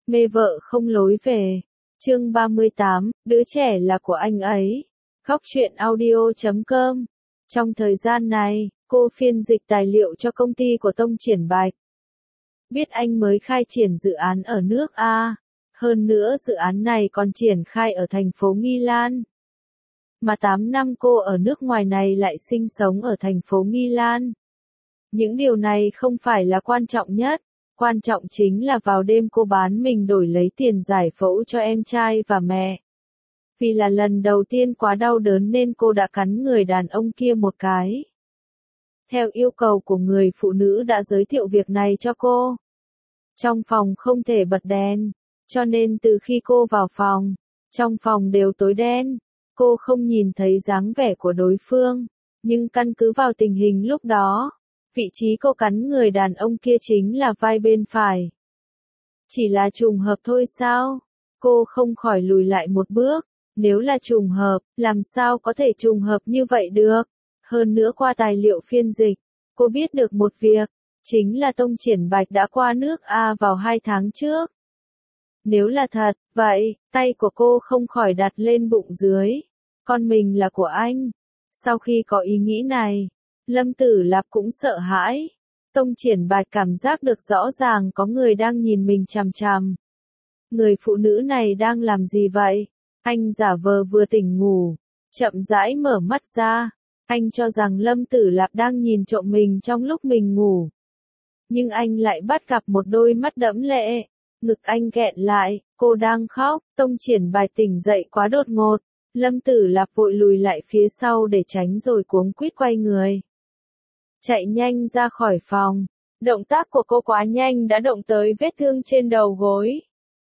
Mê vợ không lối về. Chương 38, đứa trẻ là của anh ấy. Góc truyện audio.com. Trong thời gian này, cô phiên dịch tài liệu cho công ty của Tông Triển Bạch. Biết anh mới khai triển dự án ở nước A. Hơn nữa dự án này còn triển khai ở thành phố Nghi Lan. Mà 8 năm cô ở nước ngoài này lại sinh sống ở thành phố Nghi Lan. Những điều này không phải là quan trọng nhất. Quan trọng chính là vào đêm cô bán mình đổi lấy tiền giải phẫu cho em trai và mẹ. Vì là lần đầu tiên quá đau đớn nên cô đã cắn người đàn ông kia một cái. Theo yêu cầu của người phụ nữ đã giới thiệu việc này cho cô. Trong phòng không thể bật đèn, cho nên từ khi cô vào phòng, trong phòng đều tối đen. Cô không nhìn thấy dáng vẻ của đối phương, nhưng căn cứ vào tình hình lúc đó, vị trí cô cắn người đàn ông kia chính là vai bên phải. Chỉ là trùng hợp thôi sao? Cô không khỏi lùi lại một bước. Nếu là trùng hợp, làm sao có thể trùng hợp như vậy được? Hơn nữa qua tài liệu phiên dịch, cô biết được một việc, chính là Tông Triển Bạch đã qua nước A vào 2 tháng trước. Nếu là thật, vậy, tay của cô không khỏi đặt lên bụng dưới. Con mình là của anh. Sau khi có ý nghĩ này, Lâm Tử Lạp cũng sợ hãi. Tông Triển Bạch cảm giác được rõ ràng có người đang nhìn mình chằm chằm. Người phụ nữ này đang làm gì vậy? Anh giả vờ vừa tỉnh ngủ, chậm rãi mở mắt ra. Anh cho rằng Lâm Tử Lạp đang nhìn trộm mình trong lúc mình ngủ. Nhưng anh lại bắt gặp một đôi mắt đẫm lệ. Ngực anh nghẹn lại, cô đang khóc. Tông Triển Bạch tỉnh dậy quá đột ngột. Lâm Tử Lạp vội lùi lại phía sau để tránh rồi cuống quýt quay người. Chạy nhanh ra khỏi phòng. Động tác của cô quá nhanh đã động tới vết thương trên đầu gối.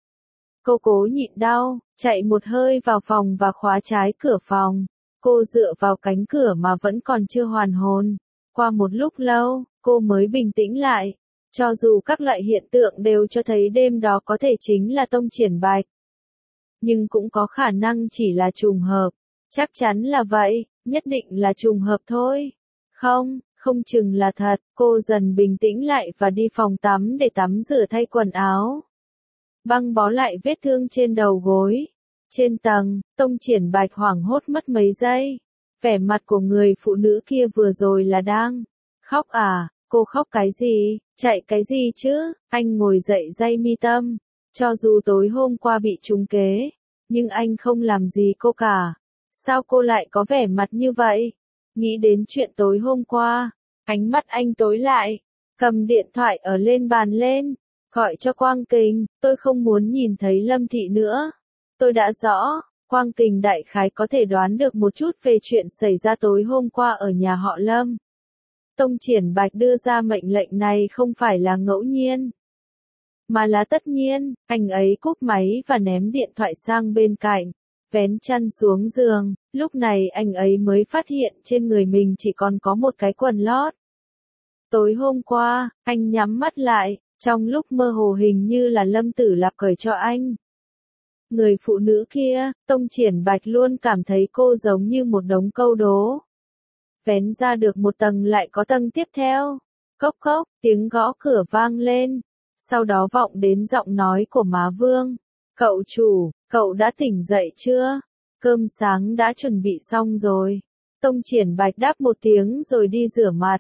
Cô cố nhịn đau, chạy một hơi vào phòng và khóa trái cửa phòng. Cô dựa vào cánh cửa mà vẫn còn chưa hoàn hồn. Qua một lúc lâu, cô mới bình tĩnh lại. Cho dù các loại hiện tượng đều cho thấy đêm đó có thể chính là Tông Triển Bạch. Nhưng cũng có khả năng chỉ là trùng hợp. Chắc chắn là vậy, nhất định là trùng hợp thôi. Không chừng là thật. Cô dần bình tĩnh lại và đi phòng tắm để tắm rửa thay quần áo. Băng bó lại vết thương trên đầu gối. Trên tầng, Tông Triển Bạch hoảng hốt mất mấy giây. Vẻ mặt của người phụ nữ kia vừa rồi là đang khóc à? Cô khóc cái gì? Chạy cái gì chứ? Anh ngồi dậy day mi tâm. Cho dù tối hôm qua bị trúng kế, nhưng anh không làm gì cô cả. Sao cô lại có vẻ mặt như vậy? Nghĩ đến chuyện tối hôm qua, ánh mắt anh tối lại. Cầm điện thoại ở lên bàn lên. Gọi cho Quang Kình, tôi không muốn nhìn thấy Lâm Thị nữa. Tôi đã rõ, Quang Kình đại khái có thể đoán được một chút về chuyện xảy ra tối hôm qua ở nhà họ Lâm. Tông Triển Bạch đưa ra mệnh lệnh này không phải là ngẫu nhiên, mà là tất nhiên. Anh ấy cúp máy và ném điện thoại sang bên cạnh, vén chăn xuống giường. Lúc này anh ấy mới phát hiện trên người mình chỉ còn có một cái quần lót. Tối hôm qua, anh nhắm mắt lại. Trong lúc mơ hồ hình như là Lâm Tử Lạp cởi cho anh. Người phụ nữ kia, Tông Triển Bạch luôn cảm thấy cô giống như một đống câu đố. Vén ra được một tầng lại có tầng tiếp theo. Cốc cốc, tiếng gõ cửa vang lên. Sau đó vọng đến giọng nói của má Vương. Cậu chủ, cậu đã tỉnh dậy chưa? Cơm sáng đã chuẩn bị xong rồi. Tông Triển Bạch đáp một tiếng rồi đi rửa mặt.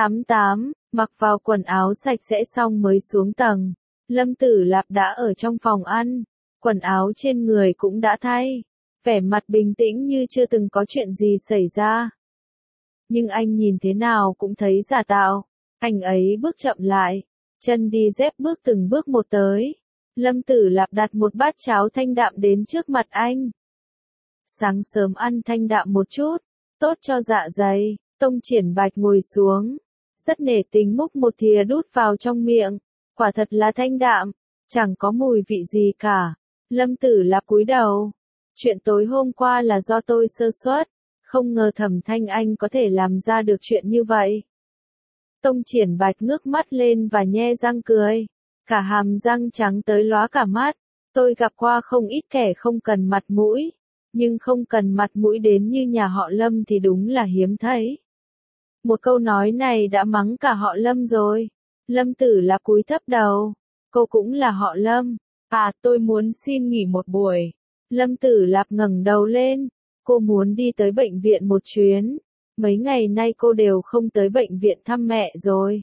Mặc vào quần áo sạch sẽ xong mới xuống tầng. Lâm Tử Lạp đã ở trong phòng ăn. Quần áo trên người cũng đã thay. Vẻ mặt bình tĩnh như chưa từng có chuyện gì xảy ra. Nhưng anh nhìn thế nào cũng thấy giả tạo. Anh ấy bước chậm lại. Chân đi dép bước từng bước một tới. Lâm Tử Lạp đặt một bát cháo thanh đạm đến trước mặt anh. Sáng sớm ăn thanh đạm một chút. Tốt cho dạ dày. Tông Triển Bạch ngồi xuống. Rất nể tình múc một thìa đút vào trong miệng. Quả thật là thanh đạm. Chẳng có mùi vị gì cả. Lâm Tử Lạp cúi đầu. Chuyện tối hôm qua là do tôi sơ suất. Không ngờ Thẩm Thanh Anh có thể làm ra được chuyện như vậy. Tông Triển Bạch ngước mắt lên và nhe răng cười. Cả hàm răng trắng tới lóa cả mắt. Tôi gặp qua không ít kẻ không cần mặt mũi. Nhưng không cần mặt mũi đến như nhà họ Lâm thì đúng là hiếm thấy. Một câu nói này đã mắng cả họ Lâm rồi. Lâm Tử là cúi thấp đầu. Cô cũng là họ Lâm. Tôi muốn xin nghỉ một buổi. Lâm Tử Lạp ngẩng đầu lên. Cô muốn đi tới bệnh viện một chuyến. Mấy ngày nay cô đều không tới bệnh viện thăm mẹ rồi.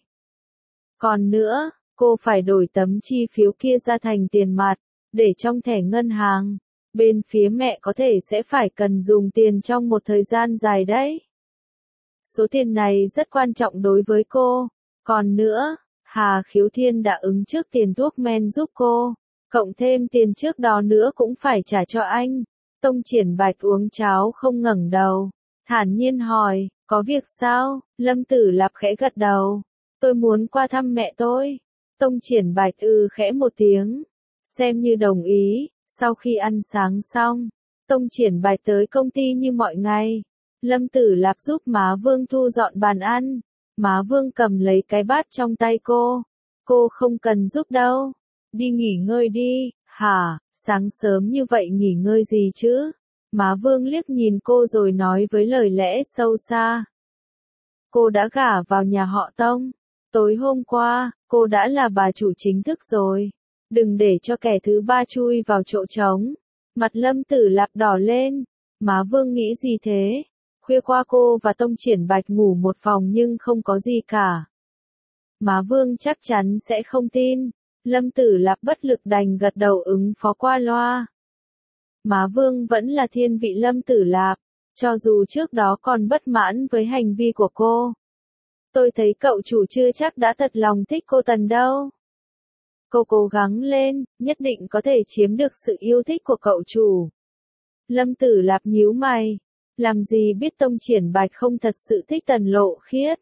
Còn nữa, cô phải đổi tấm chi phiếu kia ra thành tiền mặt, để trong thẻ ngân hàng. Bên phía mẹ có thể sẽ phải cần dùng tiền trong một thời gian dài đấy. Số tiền này rất quan trọng đối với cô. Còn nữa, Hà Khiếu Thiên đã ứng trước tiền thuốc men giúp cô, cộng thêm tiền trước đó nữa cũng phải trả cho anh. Tông Triển Bạch uống cháo không ngẩng đầu, thản nhiên hỏi, có việc sao? Lâm Tử Lạp khẽ gật đầu, tôi muốn qua thăm mẹ tôi. Tông Triển Bạch khẽ một tiếng, xem như đồng ý. Sau khi ăn sáng xong, Tông Triển Bạch tới công ty như mọi ngày. Lâm Tử Lạp giúp má Vương thu dọn bàn ăn. Má Vương cầm lấy cái bát trong tay cô. Cô không cần giúp đâu. Đi nghỉ ngơi đi. Hả, sáng sớm như vậy nghỉ ngơi gì chứ? Má Vương liếc nhìn cô rồi nói với lời lẽ sâu xa. Cô đã gả vào nhà họ Tông. Tối hôm qua, cô đã là bà chủ chính thức rồi. Đừng để cho kẻ thứ ba chui vào chỗ trống. Mặt Lâm Tử Lạp đỏ lên. Má Vương nghĩ gì thế? Khuya qua cô và Tông Triển Bạch ngủ một phòng nhưng không có gì cả. Má Vương chắc chắn sẽ không tin. Lâm Tử Lạp bất lực đành gật đầu ứng phó qua loa. Má Vương vẫn là thiên vị Lâm Tử Lạp, cho dù trước đó còn bất mãn với hành vi của cô. Tôi thấy cậu chủ chưa chắc đã thật lòng thích cô Tần đâu. Cô cố gắng lên, nhất định có thể chiếm được sự yêu thích của cậu chủ. Lâm Tử Lạp nhíu mày. Làm gì biết Tông Triển Bạch không thật sự thích Tần Lộ Khiết.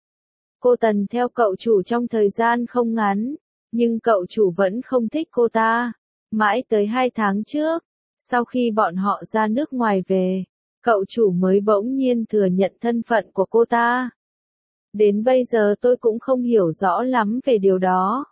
Cô Tần theo cậu chủ trong thời gian không ngắn, nhưng cậu chủ vẫn không thích cô ta. Mãi tới 2 tháng trước, sau khi bọn họ ra nước ngoài về, cậu chủ mới bỗng nhiên thừa nhận thân phận của cô ta. Đến bây giờ tôi cũng không hiểu rõ lắm về điều đó.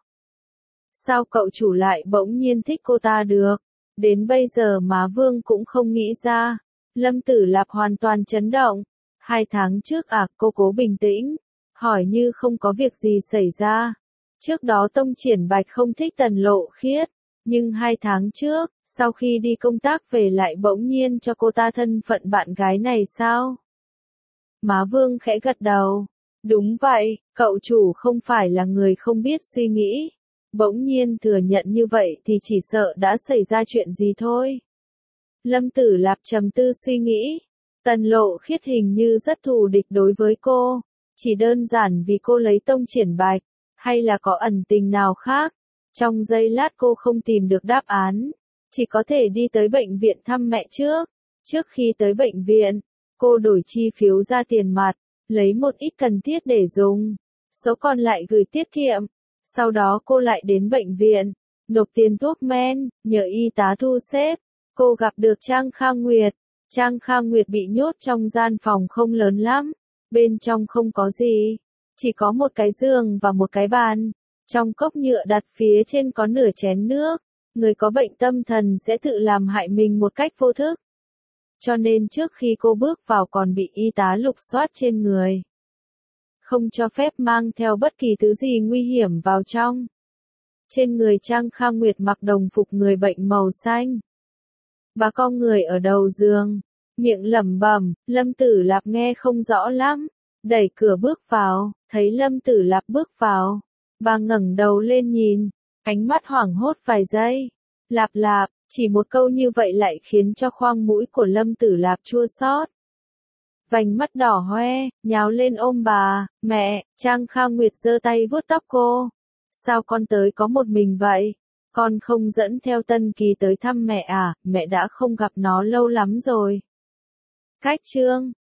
Sao cậu chủ lại bỗng nhiên thích cô ta được? Đến bây giờ má Vương cũng không nghĩ ra. Lâm Tử Lạp hoàn toàn chấn động. 2 tháng trước cô cố bình tĩnh, hỏi như không có việc gì xảy ra. Trước đó Tông Triển Bạch không thích Tần Lộ Khiết, nhưng 2 tháng trước, sau khi đi công tác về lại bỗng nhiên cho cô ta thân phận bạn gái này sao? Má Vương khẽ gật đầu. Đúng vậy, cậu chủ không phải là người không biết suy nghĩ. Bỗng nhiên thừa nhận như vậy thì chỉ sợ đã xảy ra chuyện gì thôi. Lâm Tử Lạp trầm tư suy nghĩ. Tần Lộ Khiết hình như rất thù địch đối với cô. Chỉ đơn giản vì cô lấy Tông Triển Bạch, hay là có ẩn tình nào khác? Trong giây lát cô không tìm được đáp án. Chỉ có thể đi tới bệnh viện thăm mẹ trước. Trước khi tới bệnh viện, cô đổi chi phiếu ra tiền mặt, lấy một ít cần thiết để dùng. Số còn lại gửi tiết kiệm. Sau đó cô lại đến bệnh viện, nộp tiền thuốc men, nhờ y tá thu xếp. Cô gặp được Trang Kha Nguyệt. Trang Kha Nguyệt bị nhốt trong gian phòng không lớn lắm. Bên trong không có gì. Chỉ có một cái giường và một cái bàn. Trong cốc nhựa đặt phía trên có nửa chén nước. Người có bệnh tâm thần sẽ tự làm hại mình một cách vô thức. Cho nên trước khi cô bước vào còn bị y tá lục soát trên người. Không cho phép mang theo bất kỳ thứ gì nguy hiểm vào trong. Trên người Trang Kha Nguyệt mặc đồng phục người bệnh màu xanh. Bà con người ở đầu giường, miệng lẩm bẩm, Lâm Tử Lạp nghe không rõ lắm, đẩy cửa bước vào, thấy Lâm Tử Lạp bước vào, bà ngẩng đầu lên nhìn, ánh mắt hoảng hốt vài giây. Lạp Lạp, chỉ một câu như vậy lại khiến cho khoang mũi của Lâm Tử Lạp chua xót. Vành mắt đỏ hoe, nhào lên ôm bà, mẹ. Trang Kha Nguyệt giơ tay vuốt tóc cô. Sao con tới có một mình vậy? Con không dẫn theo Tân Kỳ tới thăm mẹ à? Mẹ đã không gặp nó lâu lắm rồi. Cách chương